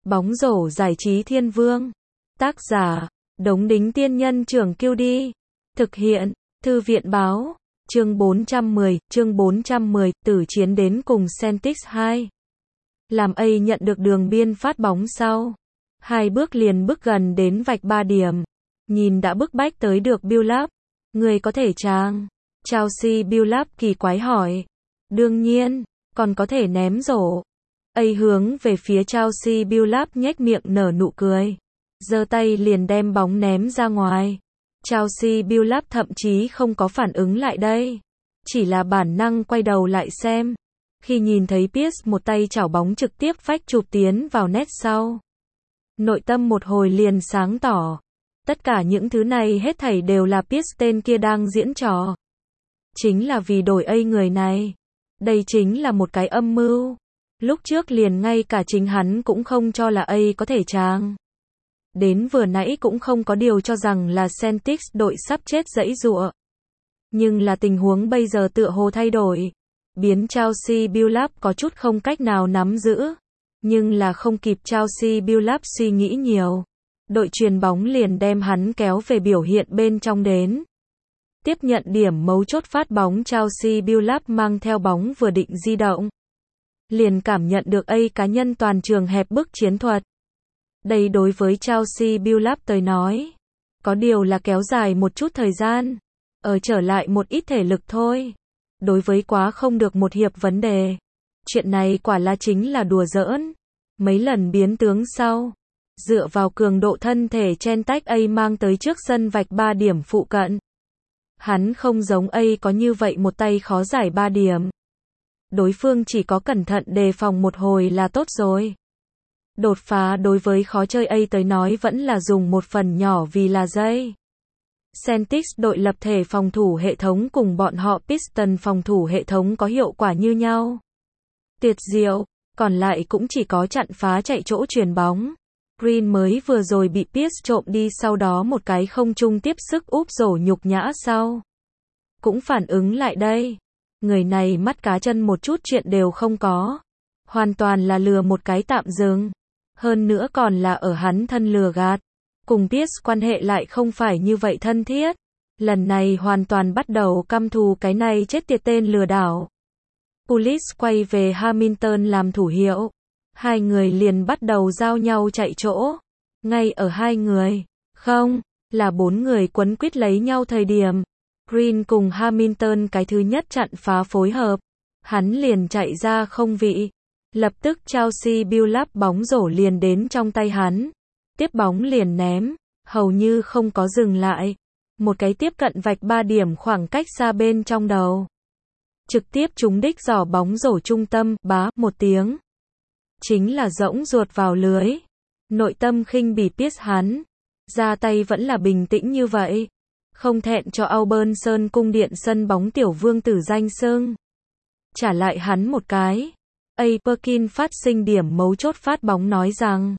Bóng rổ giải trí thiên vương. Tác giả, Đống Đính Tiên Nhân Trưởng Kiêu Đi. Thực hiện, Thư viện Báo. Chương 410, tử chiến đến cùng Celtics 2. Làm A nhận được đường biên phát bóng sau. 2 bước liền bước gần đến vạch 3 điểm. Nhìn đã bức bách tới được Billups. Người có thể chàng. Chelsea Billups kỳ quái hỏi. Đương nhiên, còn có thể ném rổ. A hướng về phía Chelsea Billups nhếch miệng nở nụ cười. Giơ tay liền đem bóng ném ra ngoài. Chelsea Billups thậm chí không có phản ứng lại đây. Chỉ là bản năng quay đầu lại xem. Khi nhìn thấy Pierce một tay chảo bóng trực tiếp phách chụp tiến vào net sau. Nội tâm một hồi liền sáng tỏ. Tất cả những thứ này hết thảy đều là Pierce tên kia đang diễn trò. Chính là vì đổi A người này. Đây chính là một cái âm mưu. Lúc trước liền ngay cả chính hắn cũng không cho là A có thể chàng. Đến vừa nãy cũng không có điều cho rằng là Celtics đội sắp chết giãy giụa. Nhưng là tình huống bây giờ tựa hồ thay đổi. Biến Chelsea Billups có chút không cách nào nắm giữ. Nhưng là không kịp Chelsea Billups suy nghĩ nhiều. Đội chuyền bóng liền đem hắn kéo về biểu hiện bên trong đến. Tiếp nhận điểm mấu chốt phát bóng Chelsea Billups mang theo bóng vừa định di động. Liền cảm nhận được A cá nhân toàn trường hẹp bức chiến thuật. Đây đối với Chelsea Billups tới nói. Có điều là kéo dài một chút thời gian. Trở lại một ít thể lực thôi. Đối với quá không được một hiệp vấn đề. Chuyện này quả là chính là đùa giỡn. Mấy lần biến tướng sau. Dựa vào cường độ thân thể chen tách A mang tới trước sân vạch 3 điểm phụ cận. Hắn không giống A có như vậy một tay khó giải 3 điểm. Đối phương chỉ có cẩn thận đề phòng một hồi là tốt rồi. Đột phá đối với khó chơi A tới nói vẫn là dùng một phần nhỏ vì là dây. Celtics đội lập thể phòng thủ hệ thống cùng bọn họ Pistons phòng thủ hệ thống có hiệu quả như nhau. Tuyệt diệu, còn lại cũng chỉ có chặn phá chạy chỗ chuyền bóng. Green mới vừa rồi bị Pierce trộm đi sau đó một cái không trung tiếp sức úp rổ nhục nhã sau. Cũng phản ứng lại đây. Người này mắt cá chân một chút chuyện đều không có. Hoàn toàn là lừa một cái tạm dừng. Hơn nữa còn là ở hắn thân lừa gạt. Cùng Pierce quan hệ lại không phải như vậy thân thiết. Lần này hoàn toàn bắt đầu căm thù cái này chết tiệt tên lừa đảo. Pulis quay về Hamilton làm thủ hiệu. 2 người liền bắt đầu giao nhau chạy chỗ. Ngay ở 2 người, không, là 4 người quấn quýt lấy nhau thời điểm. Green cùng Hamilton cái thứ nhất chặn phá phối hợp. Hắn liền chạy ra không vị. Lập tức Chelsea Billups bóng rổ liền đến trong tay hắn. Tiếp bóng liền ném, hầu như không có dừng lại. Một cái tiếp cận vạch 3 điểm khoảng cách xa bên trong đầu. Trực tiếp trúng đích giỏ bóng rổ trung tâm, bá, một tiếng. Chính là rỗng ruột vào lưới. Nội tâm khinh bỉ Pierce hắn. Ra tay vẫn là bình tĩnh như vậy. Không thẹn cho Auburn Sơn cung điện sân bóng tiểu vương tử danh xưng. Trả lại hắn một cái. A. Perkins phát sinh điểm mấu chốt phát bóng nói rằng.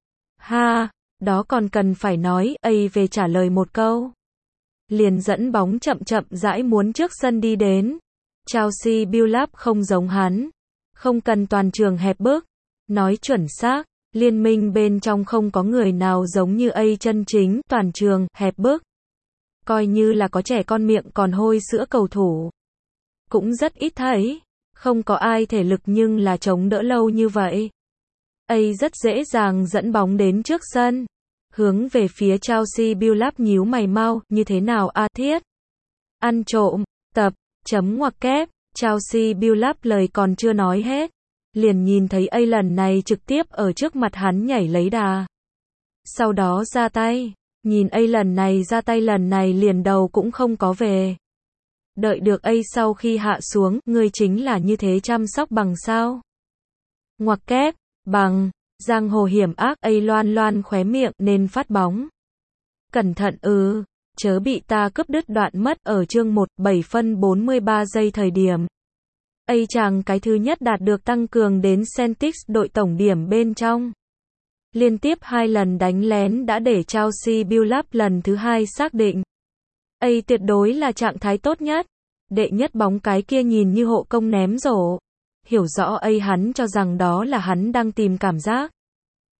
Ha, đó còn cần phải nói. A về trả lời một câu. Liền dẫn bóng chậm chậm rãi muốn trước sân đi đến. Chelsea Billups không giống hắn. Không cần toàn trường hẹp bước. Nói chuẩn xác, liên minh bên trong không có người nào giống như A chân chính, toàn trường, hẹp bước. Coi như là có trẻ con miệng còn hôi sữa cầu thủ. Cũng rất ít thấy. Không có ai thể lực nhưng là chống đỡ lâu như vậy. A rất dễ dàng dẫn bóng đến trước sân. Hướng về phía Chelsea Billups nhíu mày mau, như thế nào a thiết? Ăn trộm, tập, chấm ngoặc kép, Chelsea Billups lời còn chưa nói hết. Liền nhìn thấy A lần này trực tiếp ở trước mặt hắn nhảy lấy đà. Sau đó ra tay. Nhìn A lần này ra tay lần này liền đầu cũng không có về. Đợi được A sau khi hạ xuống, ngươi chính là như thế chăm sóc bằng sao? Ngoặc kép, bằng, giang hồ hiểm ác. A loan loan khóe miệng nên phát bóng. Cẩn thận chớ bị ta cướp đứt đoạn mất ở chương 1, 7 phân 43 giây thời điểm. A chàng cái thứ nhất đạt được tăng cường đến Celtics đội tổng điểm bên trong. Liên tiếp 2 lần đánh lén đã để Chelsea Billups lần thứ 2 xác định. A tuyệt đối là trạng thái tốt nhất. Đệ nhất bóng cái kia nhìn như hộ công ném rổ. Hiểu rõ A hắn cho rằng đó là hắn đang tìm cảm giác.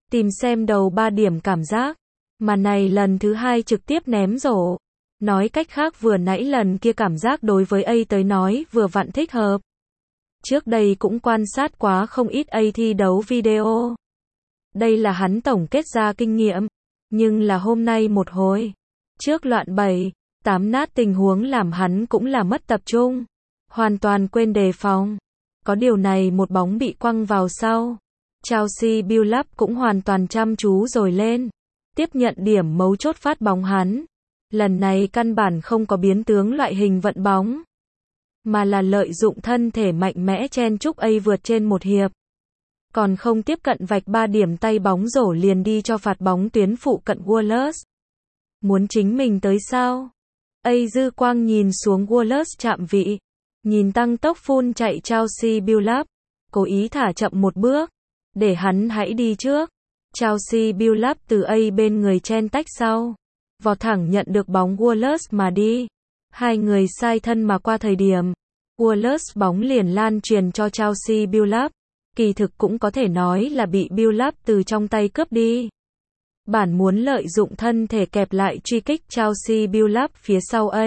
Tìm xem đầu 3 điểm cảm giác. Mà này lần thứ 2 trực tiếp ném rổ. Nói cách khác vừa nãy lần kia cảm giác đối với A tới nói vừa vặn thích hợp. Trước đây cũng quan sát quá không ít A thi đấu video. Đây là hắn tổng kết ra kinh nghiệm. Nhưng là hôm nay một hồi. Trước loạn 7, 8 nát tình huống làm hắn cũng là mất tập trung. Hoàn toàn quên đề phòng. Có điều này một bóng bị quăng vào sau. Chelsea Billups cũng hoàn toàn chăm chú rồi lên. Tiếp nhận điểm mấu chốt phát bóng hắn. Lần này căn bản không có biến tướng loại hình vận bóng. Mà là lợi dụng thân thể mạnh mẽ chen chúc A vượt trên một hiệp. Còn không tiếp cận vạch 3 điểm tay bóng rổ liền đi cho phạt bóng tuyến phụ cận Wallace. Muốn chính mình tới sao? A dư quang nhìn xuống Wallace chạm vị. Nhìn tăng tốc phun chạy Chelsea Billups. Cố ý thả chậm một bước. Để hắn hãy đi trước. Chelsea Billups từ A bên người chen tách sau. Vọt thẳng nhận được bóng Wallace mà đi. Hai người sai thân mà qua thời điểm. Wallace bóng liền lan truyền cho Chelsea Billups. Kỳ thực cũng có thể nói là bị Billups từ trong tay cướp đi. Bản muốn lợi dụng thân thể kẹp lại truy kích Chelsea Billups phía sau A.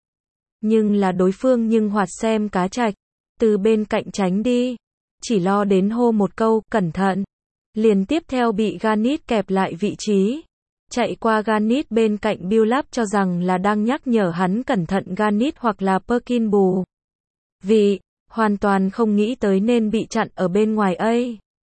Nhưng là đối phương nhưng hoạt xem cá trạch. Từ bên cạnh tránh đi. Chỉ lo đến hô một câu, cẩn thận. Liền tiếp theo bị Garnett kẹp lại vị trí. Chạy qua Garnett bên cạnh Billups cho rằng là đang nhắc nhở hắn cẩn thận Garnett hoặc là Perkins bù. Vì, hoàn toàn không nghĩ tới nên bị chặn ở bên ngoài A.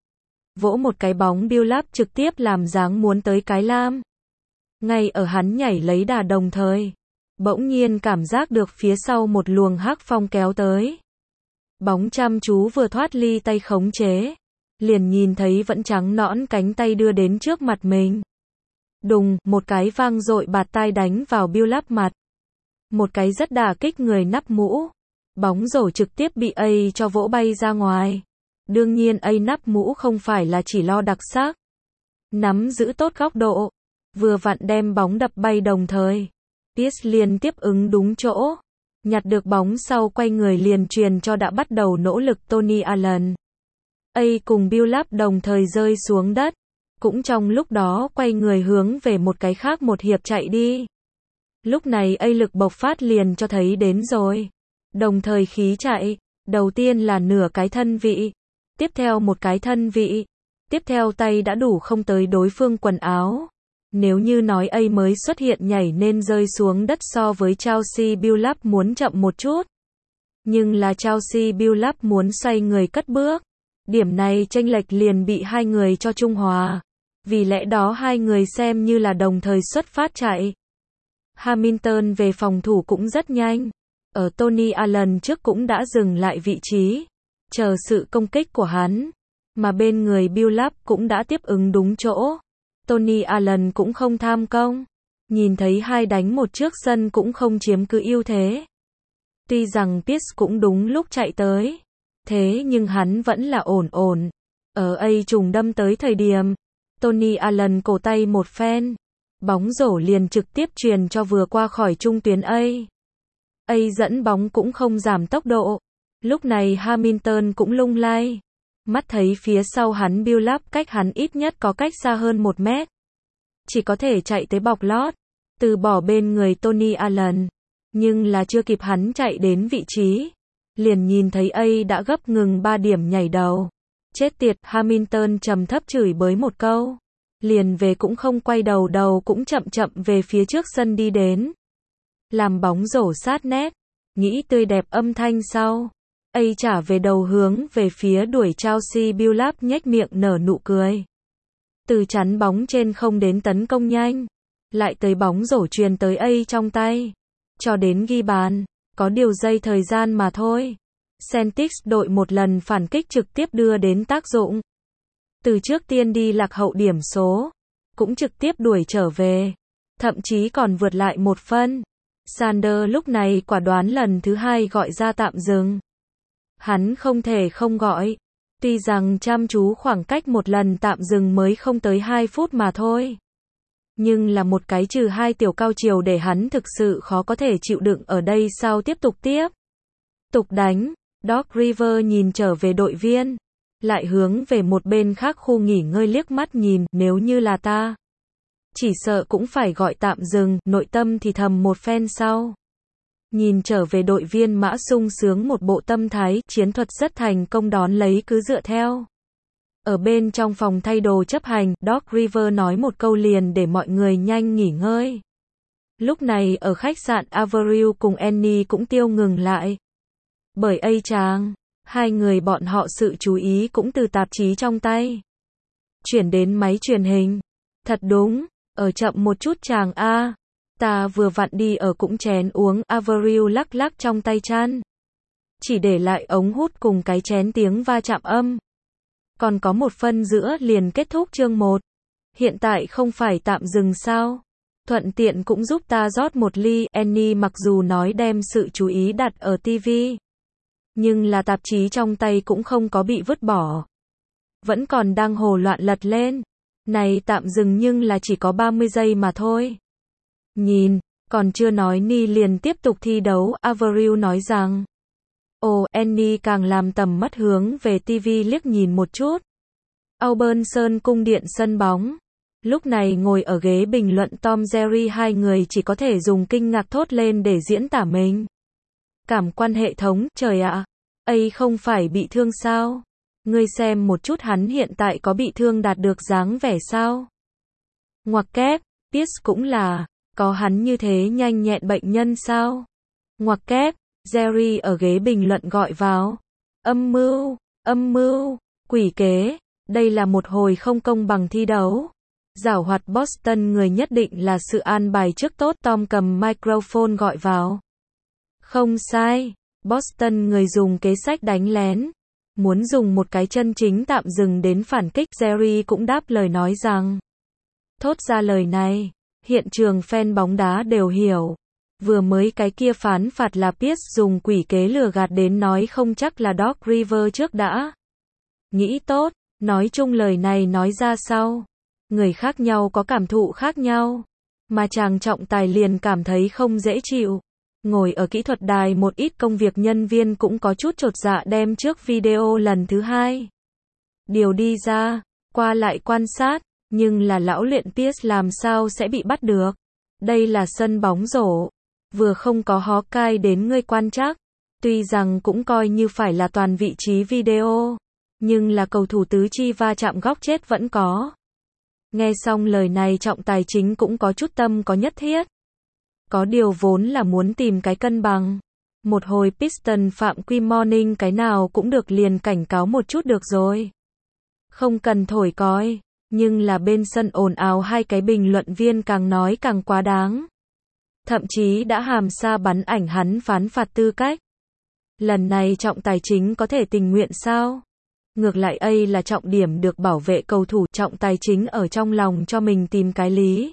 Vỗ một cái bóng Billups trực tiếp làm dáng muốn tới cái lam. Ngay ở hắn nhảy lấy đà đồng thời. Bỗng nhiên cảm giác được phía sau một luồng hắc phong kéo tới. Bóng chăm chú vừa thoát ly tay khống chế. Liền nhìn thấy vẫn trắng nõn cánh tay đưa đến trước mặt mình. Đùng, một cái vang dội bạt tai đánh vào Billups mặt. Một cái rất đả kích người nắp mũ. Bóng rổ trực tiếp bị A cho vỗ bay ra ngoài. Đương nhiên A nắp mũ không phải là chỉ lo đặc sắc. Nắm giữ tốt góc độ. Vừa vặn đem bóng đập bay đồng thời. Pierce liền tiếp ứng đúng chỗ. Nhặt được bóng sau quay người liền truyền cho đã bắt đầu nỗ lực Tony Allen. A cùng Billups đồng thời rơi xuống đất. Cũng trong lúc đó quay người hướng về một cái khác một hiệp chạy đi. Lúc này A lực bộc phát liền cho thấy đến rồi. Đồng thời khí chạy. Đầu tiên là nửa cái thân vị. Tiếp theo một cái thân vị. Tiếp theo tay đã đủ không tới đối phương quần áo. Nếu như nói A mới xuất hiện nhảy nên rơi xuống đất so với Chelsea Billups muốn chậm một chút. Nhưng là Chelsea Billups muốn xoay người cất bước. Điểm này chênh lệch liền bị hai người cho trung hòa. Vì lẽ đó hai người xem như là đồng thời xuất phát chạy. Hamilton về phòng thủ cũng rất nhanh. Ở Tony Allen trước cũng đã dừng lại vị trí. Chờ sự công kích của hắn. Mà bên người Billups cũng đã tiếp ứng đúng chỗ. Tony Allen cũng không tham công. Nhìn thấy hai đánh một trước sân cũng không chiếm cứ ưu thế. Tuy rằng Pierce cũng đúng lúc chạy tới. Thế nhưng hắn vẫn là ổn. Ở A trùng đâm tới thời điểm. Tony Allen cổ tay một phen. Bóng rổ liền trực tiếp truyền cho vừa qua khỏi trung tuyến A. A dẫn bóng cũng không giảm tốc độ. Lúc này Hamilton cũng lung lay. Mắt thấy phía sau hắn Billups cách hắn ít nhất có cách xa hơn 1 mét. Chỉ có thể chạy tới bọc lót. Từ bỏ bên người Tony Allen. Nhưng là chưa kịp hắn chạy đến vị trí. Liền nhìn thấy A đã gấp ngừng 3 điểm nhảy đầu. Chết tiệt, Hamilton trầm thấp chửi bới một câu. Liền về cũng không quay đầu cũng chậm về phía trước sân đi đến. Làm bóng rổ sát nét. Nghĩ tươi đẹp âm thanh sau. A trả về đầu hướng về phía đuổi Chelsea Billups nhếch miệng nở nụ cười. Từ chắn bóng trên không đến tấn công nhanh. Lại tới bóng rổ truyền tới A trong tay. Cho đến ghi bàn. Có điều giây thời gian mà thôi. Celtics đội một lần phản kích trực tiếp đưa đến tác dụng. Từ trước tiên đi lạc hậu điểm số. Cũng trực tiếp đuổi trở về. Thậm chí còn vượt lại một phân. Sander lúc này quả đoán lần thứ 2 gọi ra tạm dừng. Hắn không thể không gọi. Tuy rằng chăm chú khoảng cách một lần tạm dừng mới không tới 2 phút mà thôi. Nhưng là một cái trừ 2 tiểu cao chiều để hắn thực sự khó có thể chịu đựng ở đây sao tiếp tục đánh. Doc Rivers nhìn trở về đội viên. lại hướng về một bên khác khu nghỉ ngơi liếc mắt nhìn, nếu như là ta, chỉ sợ cũng phải gọi tạm dừng, nội tâm thì thầm một phen sau. Nhìn trở về đội viên Mã sung sướng một bộ tâm thái, chiến thuật rất thành công đón lấy cứ dựa theo. Ở bên trong phòng thay đồ chấp hành, Doc River nói một câu liền để mọi người nhanh nghỉ ngơi. Lúc này ở khách sạn Avril cùng Annie cũng tiêu ngừng lại. Bởi ấy chàng, hai người bọn họ sự chú ý cũng từ tạp chí trong tay chuyển đến máy truyền hình. Thật đúng, ở chậm một chút chàng a. Ta vừa vặn đi ở cũng chén uống, Avril lắc lắc trong tay chăn. Chỉ để lại ống hút cùng cái chén tiếng va chạm âm. Còn có một phân giữa liền kết thúc chương 1. Hiện tại không phải tạm dừng sao? Thuận tiện cũng giúp ta rót một ly. Annie mặc dù nói đem sự chú ý đặt ở TV, nhưng là tạp chí trong tay cũng không có bị vứt bỏ. Vẫn còn đang hồ loạn lật lên. Này tạm dừng nhưng là chỉ có 30 giây mà thôi. Nhìn, còn chưa nói Ni liền tiếp tục thi đấu, Avril nói rằng. Ồ, Annie càng làm tầm mắt hướng về TV liếc nhìn một chút. Auburn Sơn cung điện sân bóng. Lúc này ngồi ở ghế bình luận Tom Jerry hai người chỉ có thể dùng kinh ngạc thốt lên để diễn tả mình. Cảm quan hệ thống, trời ạ, ấy không phải bị thương sao? Ngươi xem một chút hắn hiện tại có bị thương đạt được dáng vẻ sao? Ngoặc kép, Pierce cũng là, có hắn như thế nhanh nhẹn bệnh nhân sao? Ngoặc kép, Jerry ở ghế bình luận gọi vào. Âm mưu, quỷ kế, đây là một hồi không công bằng thi đấu. Giảo hoạt Boston người nhất định là sự an bài trước tốt, Tom cầm microphone gọi vào. Không sai, Boston người dùng kế sách đánh lén. Muốn dùng một cái chân chính tạm dừng đến phản kích, Jerry cũng đáp lời nói rằng. Thốt ra lời này, hiện trường fan bóng đá đều hiểu. Vừa mới cái kia phán phạt là Pierce dùng quỷ kế lừa gạt đến nói không chắc là Doc River trước đã. Nghĩ tốt, nói chung lời này nói ra sau. Người khác nhau có cảm thụ khác nhau. Mà chàng trọng tài liền cảm thấy không dễ chịu. Ngồi ở kỹ thuật đài một ít công việc nhân viên cũng có chút chột dạ đem trước video lần thứ hai. Điều đi ra, qua lại quan sát, nhưng là lão luyện Pierce làm sao sẽ bị bắt được. Đây là sân bóng rổ. Vừa không có hó cai đến ngươi quan trắc. Tuy rằng cũng coi như phải là toàn vị trí video. Nhưng là cầu thủ tứ chi va chạm góc chết vẫn có. Nghe xong lời này trọng tài chính cũng có chút tâm có nhất thiết. Có điều vốn là muốn tìm cái cân bằng. Một hồi Piston phạm quy morning cái nào cũng được liền cảnh cáo một chút được rồi. Không cần thổi còi. Nhưng là bên sân ồn ào hai cái bình luận viên càng nói càng quá đáng. Thậm chí đã hàm xa bắn ảnh hắn phán phạt tư cách. Lần này trọng tài chính có thể tình nguyện sao? Ngược lại ấy là trọng điểm được bảo vệ cầu thủ, trọng tài chính ở trong lòng cho mình tìm cái lý.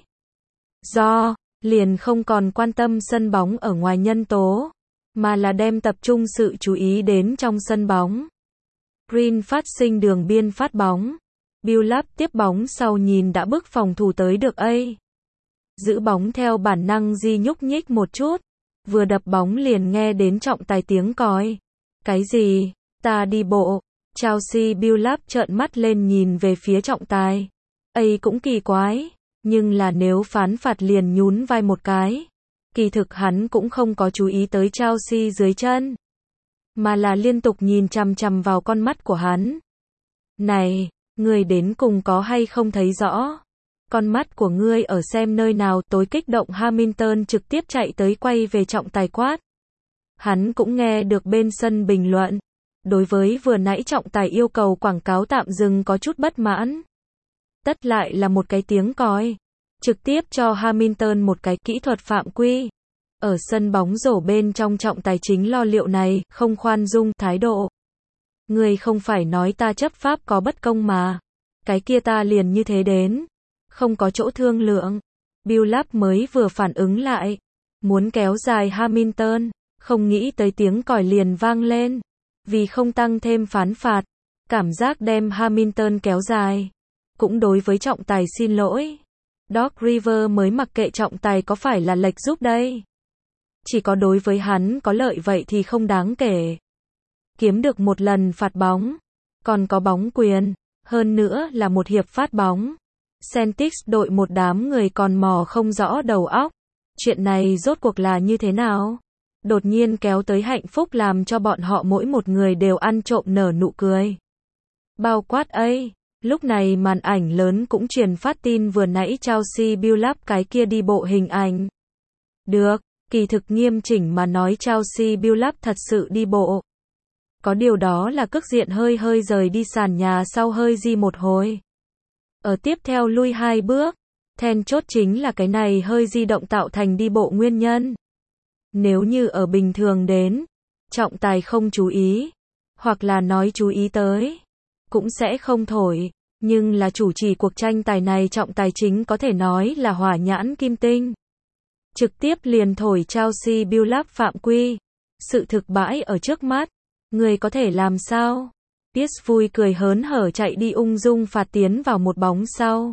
Do, liền không còn quan tâm sân bóng ở ngoài nhân tố, mà là đem tập trung sự chú ý đến trong sân bóng. Green phát sinh đường biên phát bóng. Billup tiếp bóng sau nhìn đã bước phòng thủ tới được ấy. Giữ bóng theo bản năng di nhúc nhích một chút. Vừa đập bóng liền nghe đến trọng tài tiếng còi. Cái gì? Ta đi bộ. Chelsea Billup trợn mắt lên nhìn về phía trọng tài. Ấy cũng kỳ quái. Nhưng là nếu phán phạt liền nhún vai một cái. Kỳ thực hắn cũng không có chú ý tới Chelsea dưới chân. Mà là liên tục nhìn chằm chằm vào con mắt của hắn. Này, ngươi đến cùng có hay không thấy rõ? Con mắt của ngươi ở xem nơi nào? Tối kích động Hamilton trực tiếp chạy tới quay về trọng tài quát. Hắn cũng nghe được bên sân bình luận. Đối với vừa nãy trọng tài yêu cầu quảng cáo tạm dừng có chút bất mãn. Tất lại là một cái tiếng còi. Trực tiếp cho Hamilton một cái kỹ thuật phạm quy. Ở sân bóng rổ bên trong trọng tài chính lo liệu này, không khoan dung thái độ. Ngươi không phải nói ta chấp pháp có bất công mà. Cái kia ta liền như thế đến. Không có chỗ thương lượng. Billup mới vừa phản ứng lại. Muốn kéo dài Hamilton. Không nghĩ tới tiếng còi liền vang lên. Vì không tăng thêm phán phạt. Cảm giác đem Hamilton kéo dài. Cũng đối với trọng tài xin lỗi. Doc River mới mặc kệ trọng tài có phải là lệch giúp đây. Chỉ có đối với hắn có lợi vậy thì không đáng kể. Kiếm được một lần phạt bóng. còn có bóng quyền, hơn nữa là một hiệp phát bóng. Celtics đội một đám người còn mò không rõ đầu óc. Chuyện này rốt cuộc là như thế nào? Đột nhiên kéo tới hạnh phúc làm cho bọn họ mỗi một người đều ăn trộm nở nụ cười. Bao quát ấy. Lúc này màn ảnh lớn cũng truyền phát tin vừa nãy Chelsea Billups cái kia đi bộ hình ảnh. Được, kỳ thực nghiêm chỉnh mà nói Chelsea Billups thật sự đi bộ. Có điều đó là cước diện hơi hơi rời đi sàn nhà sau hơi di một hồi. Ở tiếp theo lui 2 bước. Then chốt chính là cái này hơi di động tạo thành đi bộ nguyên nhân. Nếu như ở bình thường đến, trọng tài không chú ý, hoặc là nói chú ý tới, cũng sẽ không thổi. Nhưng là chủ trì cuộc tranh tài này trọng tài chính có thể nói là hỏa nhãn kim tinh. Trực tiếp liền thổi Chelsea Billups phạm quy. Sự thực bãi ở trước mắt. Người có thể làm sao? Pierce vui cười hớn hở chạy đi ung dung phạt tiến vào một bóng sau.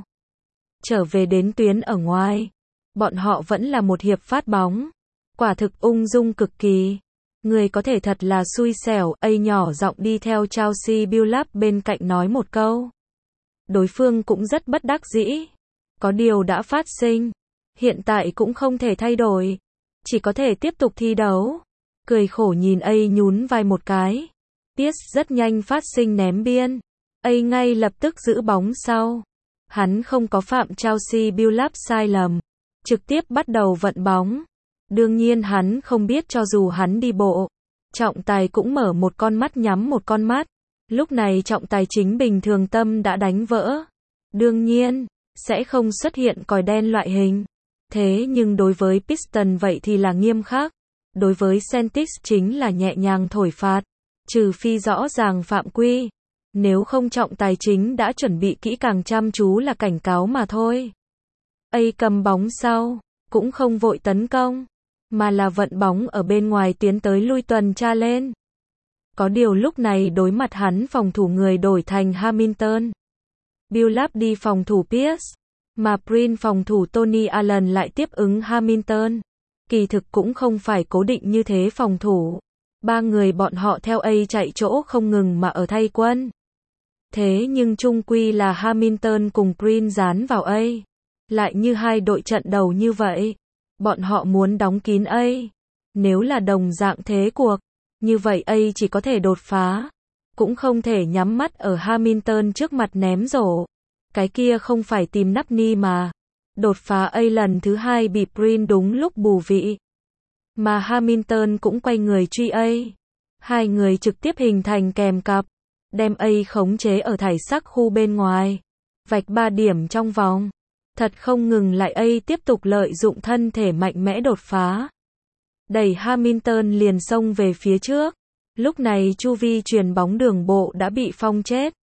Trở về đến tuyến ở ngoài. Bọn họ vẫn là một hiệp phát bóng. Quả thực ung dung cực kỳ. Người có thể thật là xui xẻo. A nhỏ giọng đi theo Chelsea Billups bên cạnh nói một câu. Đối phương cũng rất bất đắc dĩ. Có điều đã phát sinh. Hiện tại cũng không thể thay đổi. Chỉ có thể tiếp tục thi đấu. Cười khổ nhìn A nhún vai một cái. Pierce rất nhanh phát sinh ném biên. A ngay lập tức giữ bóng sau. Hắn không có phạm Chelsea Billups sai lầm. Trực tiếp bắt đầu vận bóng. Đương nhiên hắn không biết cho dù hắn đi bộ. Trọng tài cũng mở một con mắt nhắm một con mắt. Lúc này trọng tài chính bình thường tâm đã đánh vỡ. Đương nhiên, sẽ không xuất hiện còi đen loại hình. Thế nhưng đối với Pistons vậy thì là nghiêm khắc. Đối với Celtics chính là nhẹ nhàng thổi phạt. Trừ phi rõ ràng phạm quy. Nếu không trọng tài chính đã chuẩn bị kỹ càng chăm chú là cảnh cáo mà thôi. A cầm bóng sau, cũng không vội tấn công, mà là vận bóng ở bên ngoài tiến tới lui tuần tra lên. Có điều lúc này đối mặt hắn phòng thủ người đổi thành Hamilton. Billups đi phòng thủ Pierce, mà Prince phòng thủ Tony Allen lại tiếp ứng Hamilton. Kỳ thực cũng không phải cố định như thế phòng thủ. 3 người bọn họ theo A chạy chỗ không ngừng mà ở thay quân. Thế nhưng chung quy là Hamilton cùng Prince dán vào A. Lại như hai đội trận đầu như vậy. Bọn họ muốn đóng kín A. Nếu là đồng dạng thế cuộc, như vậy A chỉ có thể đột phá. Cũng không thể nhắm mắt ở Hamilton trước mặt ném rổ. Cái kia không phải tìm nắp ni mà. Đột phá A lần thứ 2 bị Prince đúng lúc bù vị. Mà Hamilton cũng quay người truy A. Hai người trực tiếp hình thành kèm cặp. Đem A khống chế ở thải sắc khu bên ngoài. Vạch 3 điểm trong vòng. Thật không ngừng lại A tiếp tục lợi dụng thân thể mạnh mẽ đột phá. Đẩy Hamilton liền xông về phía trước. Lúc này chu vi chuyền bóng đường bộ đã bị phong chết.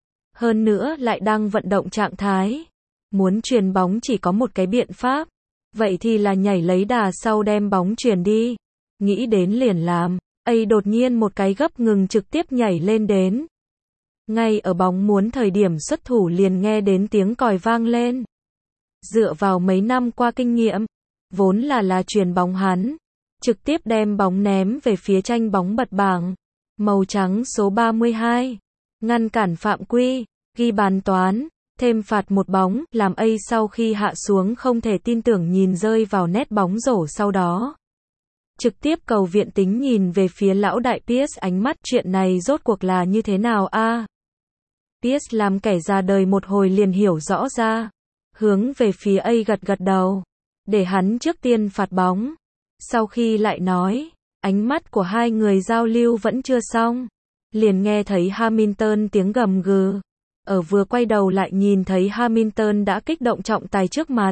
Hơn nữa lại đang vận động trạng thái. Muốn chuyền bóng chỉ có một cái biện pháp. Vậy thì là nhảy lấy đà sau đem bóng chuyền đi. Nghĩ đến liền làm. A đột nhiên một cái gấp ngừng trực tiếp nhảy lên đến. Ngay ở bóng muốn thời điểm xuất thủ liền nghe đến tiếng còi vang lên. Dựa vào mấy năm qua kinh nghiệm, vốn là chuyền bóng hắn. Trực tiếp đem bóng ném về phía tranh bóng bật bảng. Màu trắng số 32. Ngăn cản phạm quy, ghi bàn toán, thêm phạt một bóng, làm A sau khi hạ xuống không thể tin tưởng nhìn rơi vào nét bóng rổ sau đó. Trực tiếp cầu viện tính nhìn về phía lão đại Pierce ánh mắt chuyện này rốt cuộc là như thế nào a? Pierce làm kẻ già đời một hồi liền hiểu rõ ra. Hướng về phía A gật gật đầu. Để hắn trước tiên phạt bóng. Sau khi lại nói, ánh mắt của hai người giao lưu vẫn chưa xong. Liền nghe thấy Hamilton tiếng gầm gừ. Ở vừa quay đầu lại nhìn thấy Hamilton đã kích động trọng tài trước mặt.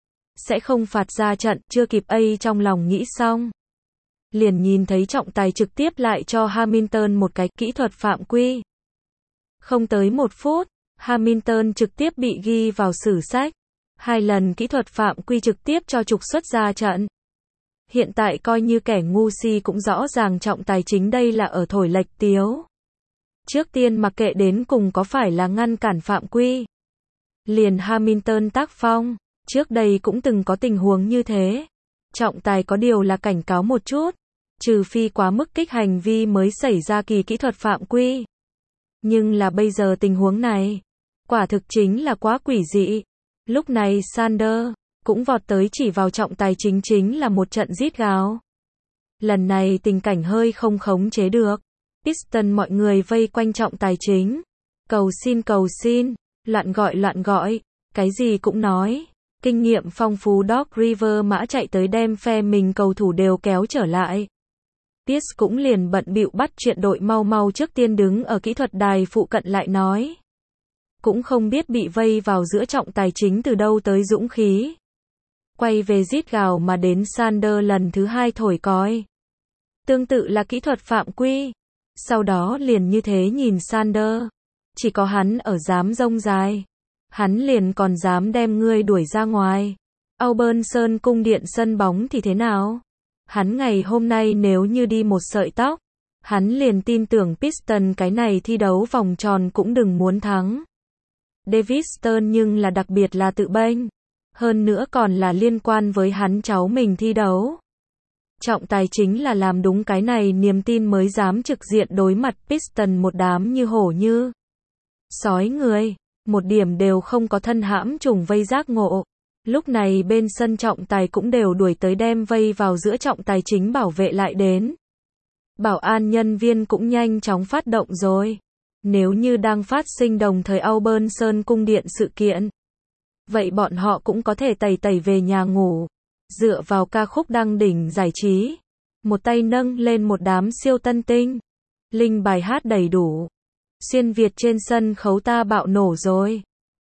Sẽ không phạt ra trận, chưa kịp A trong lòng nghĩ xong. Liền nhìn thấy trọng tài trực tiếp lại cho Hamilton một cái kỹ thuật phạm quy. Không tới 1 phút, Hamilton trực tiếp bị ghi vào sử sách. 2 lần kỹ thuật phạm quy trực tiếp cho trục xuất ra trận. Hiện tại coi như kẻ ngu si cũng rõ ràng trọng tài chính đây là ở thổi lệch tiếu. Trước tiên mặc kệ đến cùng có phải là ngăn cản phạm quy. Liền Hamilton tác phong, trước đây cũng từng có tình huống như thế. Trọng tài có điều là cảnh cáo một chút, trừ phi quá mức kích hành vi mới xảy ra kỳ kỹ thuật phạm quy. Nhưng là bây giờ tình huống này, quả thực chính là quá quỷ dị. Lúc này Sander cũng vọt tới chỉ vào trọng tài chính là một trận rít gào. Lần này tình cảnh hơi không khống chế được. Piston mọi người vây quanh trọng tài chính. Cầu xin, loạn gọi, cái gì cũng nói. Kinh nghiệm phong phú Doc River mã chạy tới đem phe mình cầu thủ đều kéo trở lại. Pierce cũng liền bận bịu bắt chuyện đội mau trước tiên đứng ở kỹ thuật đài phụ cận lại nói. Cũng không biết bị vây vào giữa trọng tài chính từ đâu tới dũng khí. Quay về rít gào mà đến Sander lần thứ 2 thổi còi. Tương tự là kỹ thuật phạm quy. Sau đó liền như thế nhìn Sander. Chỉ có hắn ở dám rông dài. Hắn liền còn dám đem ngươi đuổi ra ngoài. Auburn Sơn cung điện sân bóng thì thế nào? Hắn ngày hôm nay nếu như đi một sợi tóc, hắn liền tin tưởng Piston cái này thi đấu vòng tròn cũng đừng muốn thắng. David Stern nhưng là đặc biệt là tự bênh. Hơn nữa còn là liên quan với hắn cháu mình thi đấu. Trọng tài chính là làm đúng cái này niềm tin mới dám trực diện đối mặt Piston một đám như hổ như sói người. Một điểm đều không có thân hãm trùng vây giác ngộ. Lúc này bên sân trọng tài cũng đều đuổi tới đem vây vào giữa trọng tài chính bảo vệ lại đến. Bảo an nhân viên cũng nhanh chóng phát động rồi. Nếu như đang phát sinh đồng thời Auburn Sơn cung điện sự kiện, vậy bọn họ cũng có thể tẩy về nhà ngủ. Dựa vào ca khúc đăng đỉnh giải trí. Một tay nâng lên một đám siêu tân tinh. Linh bài hát đầy đủ. Xuyên Việt trên sân khấu ta bạo nổ rồi.